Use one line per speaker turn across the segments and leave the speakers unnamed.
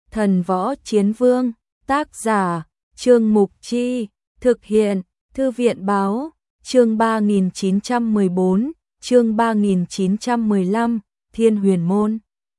Thần Võ Chiến Vương, tác giả, Trương Mục Chi, thực hiện, Thư viện Báo, chương 3914, chương 3915, Thiên Huyền Môn.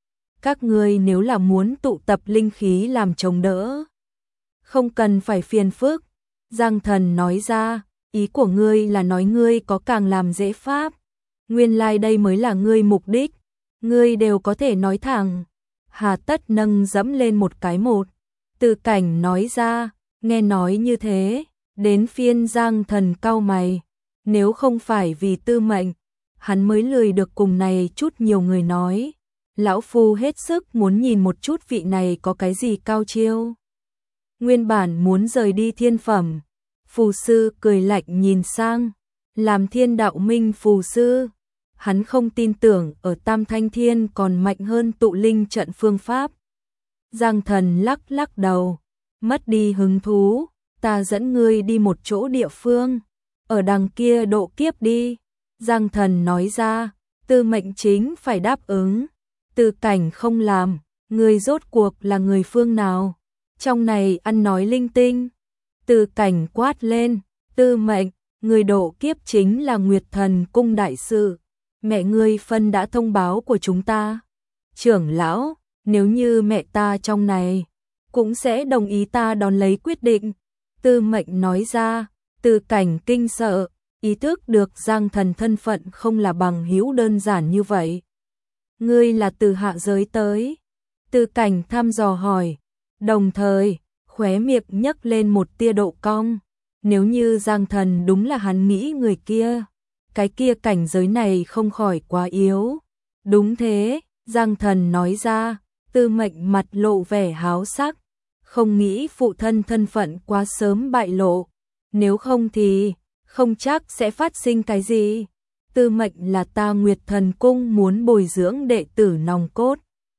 Các ngươi nếu là muốn tụ tập linh khí làm chống đỡ, không cần phải phiền phức. Giang Thần nói ra, ý của ngươi là nói ngươi có càng làm dễ pháp. Nguyên lai đây mới là ngươi mục đích, ngươi đều có thể nói thẳng. Hà tất nâng dẫm lên một cái một. Từ Cảnh nói ra, nghe nói như thế, đến phiên Giang Thần cau mày. Nếu không phải vì Tư Mệnh, hắn mới lười được cùng này chút nhiều người nói. Lão Phu hết sức muốn nhìn một chút vị này có cái gì cao chiêu. Nguyên bản muốn rời đi thiên phẩm, phù sư cười lạnh nhìn sang, làm Thiên Đạo Minh phù sư. Hắn không tin tưởng ở Tam Thanh Thiên còn mạnh hơn tụ linh trận phương pháp. Giang Thần lắc lắc đầu, mất đi hứng thú, ta dẫn ngươi đi một chỗ địa phương, ở đằng kia độ kiếp đi. Giang Thần nói ra, Tư Mệnh chính phải đáp ứng. Từ Cảnh không làm, ngươi rốt cuộc là người phương nào? Trong này ăn nói linh tinh. Từ Cảnh quát lên, Tư Mệnh, người độ kiếp chính là Nguyệt Thần Cung đại sự. Mẹ ngươi phân đã thông báo của chúng ta. Trưởng lão, nếu như mẹ ta trong này, cũng sẽ đồng ý ta đón lấy quyết định. Tư Mệnh nói ra. Từ Cảnh kinh sợ, ý thức được Giang Thần thân phận không là bằng hữu đơn giản như vậy. Ngươi là từ hạ giới tới? Từ Cảnh thăm dò hỏi, đồng thời khóe miệng nhấc lên một tia độ cong. Nếu như Giang Thần đúng là hắn nghĩ người kia, cái kia cảnh giới này không khỏi quá yếu. Đúng thế, Giang Thần nói ra. Tư Mệnh mặt lộ vẻ háo sắc, không nghĩ phụ thân thân phận quá sớm bại lộ, nếu không thì không chắc sẽ phát sinh cái gì. Tư Mệnh là ta Nguyệt Thần Cung muốn bồi dưỡng đệ tử nòng cốt.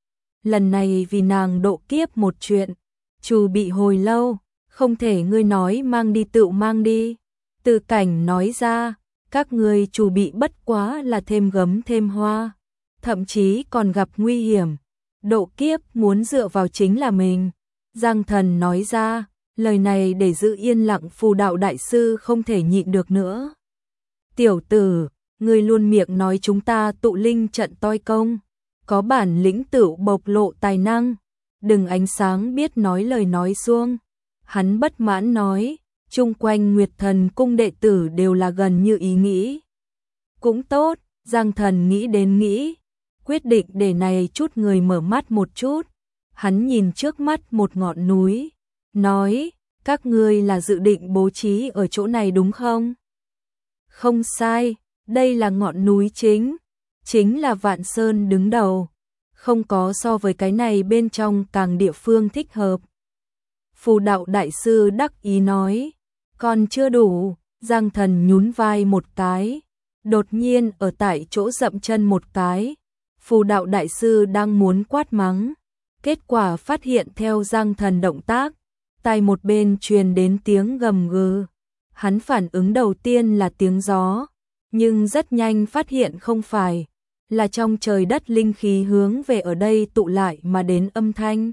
Lần này vì nàng độ kiếp một chuyện, chủ bị hồi lâu, không thể ngươi nói mang đi tự mang đi. Từ Cảnh nói ra, các ngươi chủ bị bất quá là thêm gấm thêm hoa, thậm chí còn gặp nguy hiểm. Độ kiếp muốn dựa vào chính là mình. Giang Thần nói ra, lời này để giữ yên lặng Phù Đạo đại sư không thể nhịn được nữa. Tiểu tử, ngươi luôn miệng nói chúng ta tụ linh trận toi công, có bản lĩnh tự bộc lộ tài năng, đừng ánh sáng biết nói lời nói suông. Hắn bất mãn nói, chung quanh Nguyệt Thần Cung đệ tử đều là gần như ý nghĩ. Cũng tốt, Giang Thần nghĩ đến nghĩ, quyết định để này chút người mở mắt một chút. Hắn nhìn trước mắt một ngọn núi, nói, các ngươi là dự định bố trí ở chỗ này đúng không? Không sai, đây là ngọn núi chính là Vạn Sơn đứng đầu, không có so với cái này bên trong càng địa phương thích hợp. Phù Đạo đại sư đắc ý nói, còn chưa đủ. Giang Thần nhún vai một cái, đột nhiên ở tại chỗ dậm chân một cái. Phù Đạo đại sư đang muốn quát mắng, kết quả phát hiện theo Giang Thần động tác, tai một bên truyền đến tiếng gầm gừ. Hắn phản ứng đầu tiên là tiếng gió, nhưng rất nhanh phát hiện không phải, là trong trời đất linh khí hướng về ở đây tụ lại mà đến âm thanh.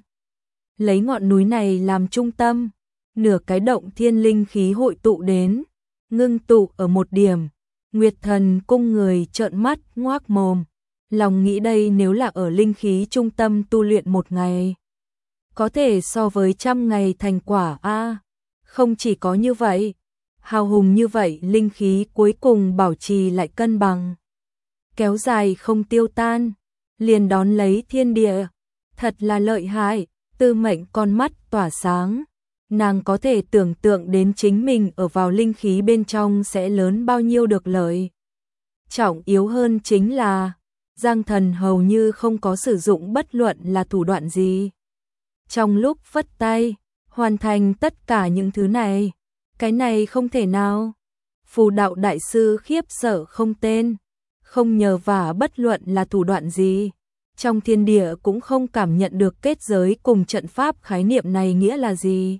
Lấy ngọn núi này làm trung tâm, nửa cái động thiên linh khí hội tụ đến, ngưng tụ ở một điểm. Nguyệt Thần Cung người trợn mắt ngoác mồm, lòng nghĩ đây nếu là ở linh khí trung tâm tu luyện một ngày, có thể so với 100 ngày thành quả a. Không chỉ có như vậy, hào hùng như vậy linh khí cuối cùng bảo trì lại cân bằng, kéo dài không tiêu tan, liền đón lấy thiên địa, thật là lợi hại. Tư Mệnh con mắt tỏa sáng, nàng có thể tưởng tượng đến chính mình ở vào linh khí bên trong sẽ lớn bao nhiêu được lợi. Trọng yếu hơn chính là, Giang Thần hầu như không có sử dụng bất luận là thủ đoạn gì. Trong lúc vất tay, hoàn thành tất cả những thứ này, cái này không thể nào. Phù Đạo đại sư khiếp sợ không tên, không nhờ vả bất luận là thủ đoạn gì. Trong thiên địa cũng không cảm nhận được kết giới cùng trận pháp khái niệm này nghĩa là gì.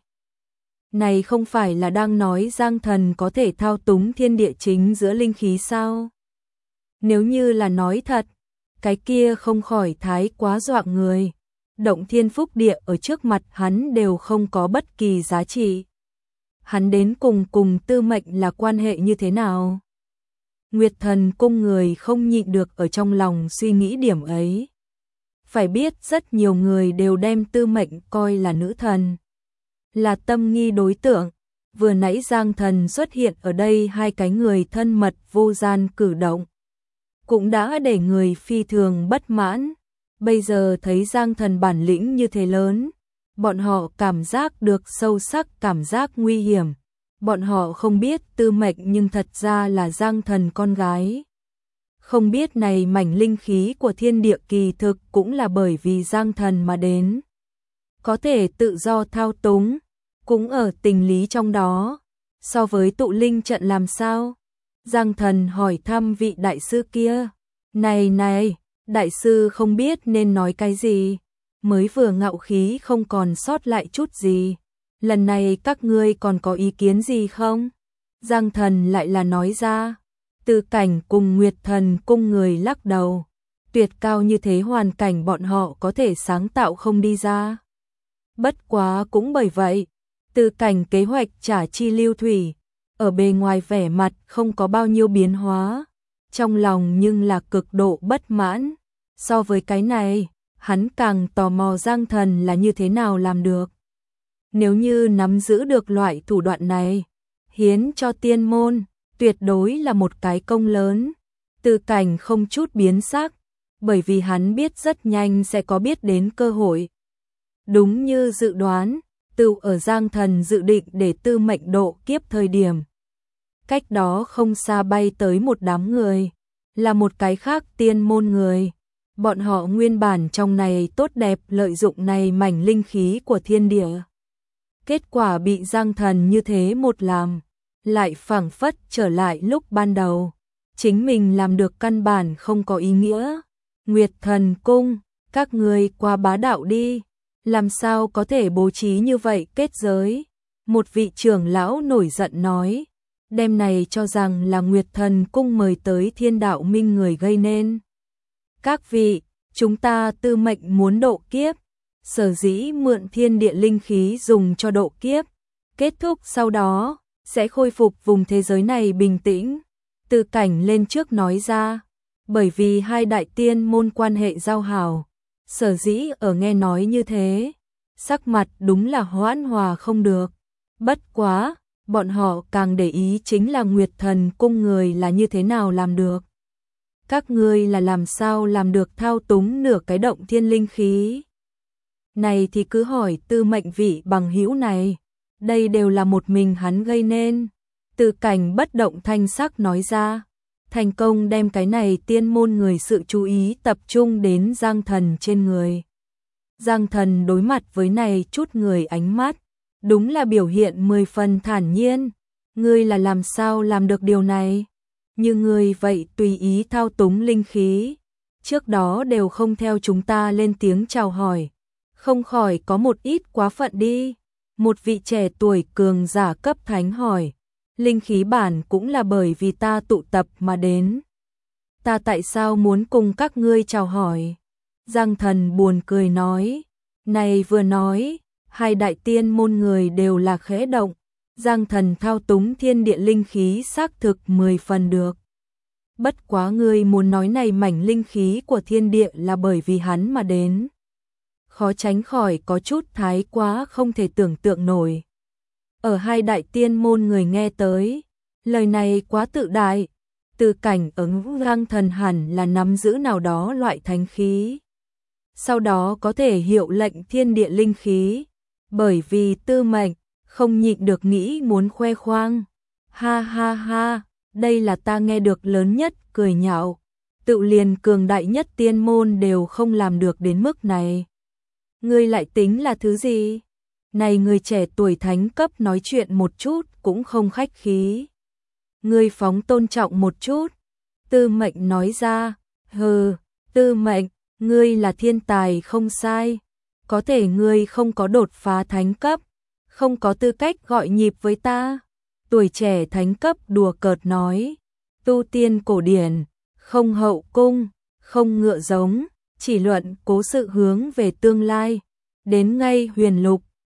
Này không phải là đang nói Giang Thần có thể thao túng thiên địa chính giữa linh khí sao? Nếu như là nói thật, cái kia không khỏi thái quá dọa người. động thiên phúc địa ở trước mặt hắn đều không có bất kỳ giá trị. Hắn đến cùng Tư Mệnh là quan hệ như thế nào? Nguyệt Thần cung người không nhịn được ở trong lòng suy nghĩ điểm ấy. Phải biết rất nhiều người đều đem Tư Mệnh coi là nữ thần, là tâm nghi đối tượng. Vừa nãy Giang Thần xuất hiện ở đây, hai cái người thân mật vô gian cử động cũng đã để người phi thường bất mãn. Bây giờ thấy Giang Thần bản lĩnh như thế lớn, bọn họ cảm giác được sâu sắc cảm giác nguy hiểm. Bọn họ không biết Tư Mệnh nhưng thật ra là Giang Thần con gái. Không biết này mảnh linh khí của thiên địa kỳ thực cũng là bởi vì Giang Thần mà đến. Có thể tự do thao túng, cũng ở tình lý trong đó. So với tụ linh trận làm sao? Giang Thần hỏi thăm vị đại sư kia. Này, đại sư không biết nên nói cái gì. Mới vừa ngạo khí không còn sót lại chút gì. Lần này các ngươi còn có ý kiến gì không? Giang Thần lại là nói ra. Từ Cảnh cùng Nguyệt Thần cung người lắc đầu. Tuyệt cao như thế hoàn cảnh bọn họ có thể sáng tạo không đi ra. Bất quá cũng bởi vậy, Từ Cảnh kế hoạch trả chi lưu thủy, ở bề ngoài vẻ mặt không có bao nhiêu biến hóa, trong lòng nhưng là cực độ bất mãn. So với cái này, hắn càng tò mò Giang Thần là như thế nào làm được. Nếu như nắm giữ được loại thủ đoạn này, hiến cho tiên môn, tuyệt đối là một cái công lớn. Từ Cảnh không chút biến sắc, bởi vì hắn biết rất nhanh sẽ có biết đến cơ hội. Đúng như dự đoán, tự ở Giang Thần dự định để Tư Mệnh độ kiếp thời điểm. Cách đó không xa bay tới một đám người, là một cái khác tiên môn người. Bọn họ nguyên bản trong này tốt đẹp lợi dụng này mảnh linh khí của thiên địa. Kết quả bị Giang Thần như thế một làm, lại phảng phất trở lại lúc ban đầu. Chính mình làm được căn bản không có ý nghĩa. Nguyệt Thần cung, các ngươi quá bá đạo đi. Làm sao có thể bố trí như vậy kết giới? Một vị trưởng lão nổi giận nói. Đêm này cho rằng là Nguyệt Thần cung mời tới Thiên Đạo Minh người gây nên. Các vị, chúng ta Tư Mệnh muốn độ kiếp. Sở dĩ mượn thiên địa linh khí dùng cho độ kiếp. Kết thúc sau đó, sẽ khôi phục vùng thế giới này bình tĩnh. Từ Cảnh lên trước nói ra. Bởi vì hai đại tiên môn quan hệ giao hảo. Sở dĩ ở nghe nói như thế, sắc mặt đúng là hoãn hòa không được. Bất quá, bọn họ càng để ý chính là Nguyệt Thần cung người là như thế nào làm được. Các ngươi là làm sao làm được thao túng nửa cái động thiên linh khí. Này thì cứ hỏi Tư Mệnh vị bằng hữu này, đây đều là một mình hắn gây nên. Từ Cảnh bất động thanh sắc nói ra. Thành công đem cái này tiên môn người sự chú ý tập trung đến Giang Thần trên người. Giang Thần đối mặt với này chút người ánh mắt, đúng là biểu hiện 10 phần thản nhiên. Ngươi là làm sao làm được điều này? Như ngươi vậy tùy ý thao túng linh khí, trước đó đều không theo chúng ta lên tiếng chào hỏi, không khỏi có một ít quá phận đi. Một vị trẻ tuổi cường giả cấp thánh hỏi. Linh khí bản cũng là bởi vì ta tụ tập mà đến. Ta tại sao muốn cùng các ngươi chào hỏi? Giang Thần buồn cười nói. Này vừa nói, hai đại tiên môn người đều là khẽ động. Giang Thần thao túng thiên địa linh khí xác thực 10 phần được. Bất quá ngươi muốn nói này mảnh linh khí của thiên địa là bởi vì hắn mà đến. Khó tránh khỏi có chút thái quá không thể tưởng tượng nổi. Ở hai đại tiên môn người nghe tới, lời này quá tự đại. Từ Cảnh ứng Giang Thần hẳn là nắm giữ nào đó loại thánh khí. Sau đó có thể hiệu lệnh thiên địa linh khí. Bởi vì Tư Mệnh không nhịn được nghĩ muốn khoe khoang. Ha ha ha, đây là ta nghe được lớn nhất cười nhạo. Tự liền cường đại nhất tiên môn đều không làm được đến mức này. Ngươi lại tính là thứ gì? Này người trẻ tuổi thánh cấp nói chuyện một chút cũng không khách khí. Ngươi phóng tôn trọng một chút. Tư Mệnh nói ra. Hừ, Tư Mệnh, ngươi là thiên tài không sai. Có thể ngươi không có đột phá thánh cấp, không có tư cách gọi nhịp với ta. Tuổi trẻ thánh cấp đùa cợt nói. Tu tiên cổ điển, không hậu cung, không ngựa giống, chỉ luận cố sự hướng về tương lai. Đến ngay huyền lục,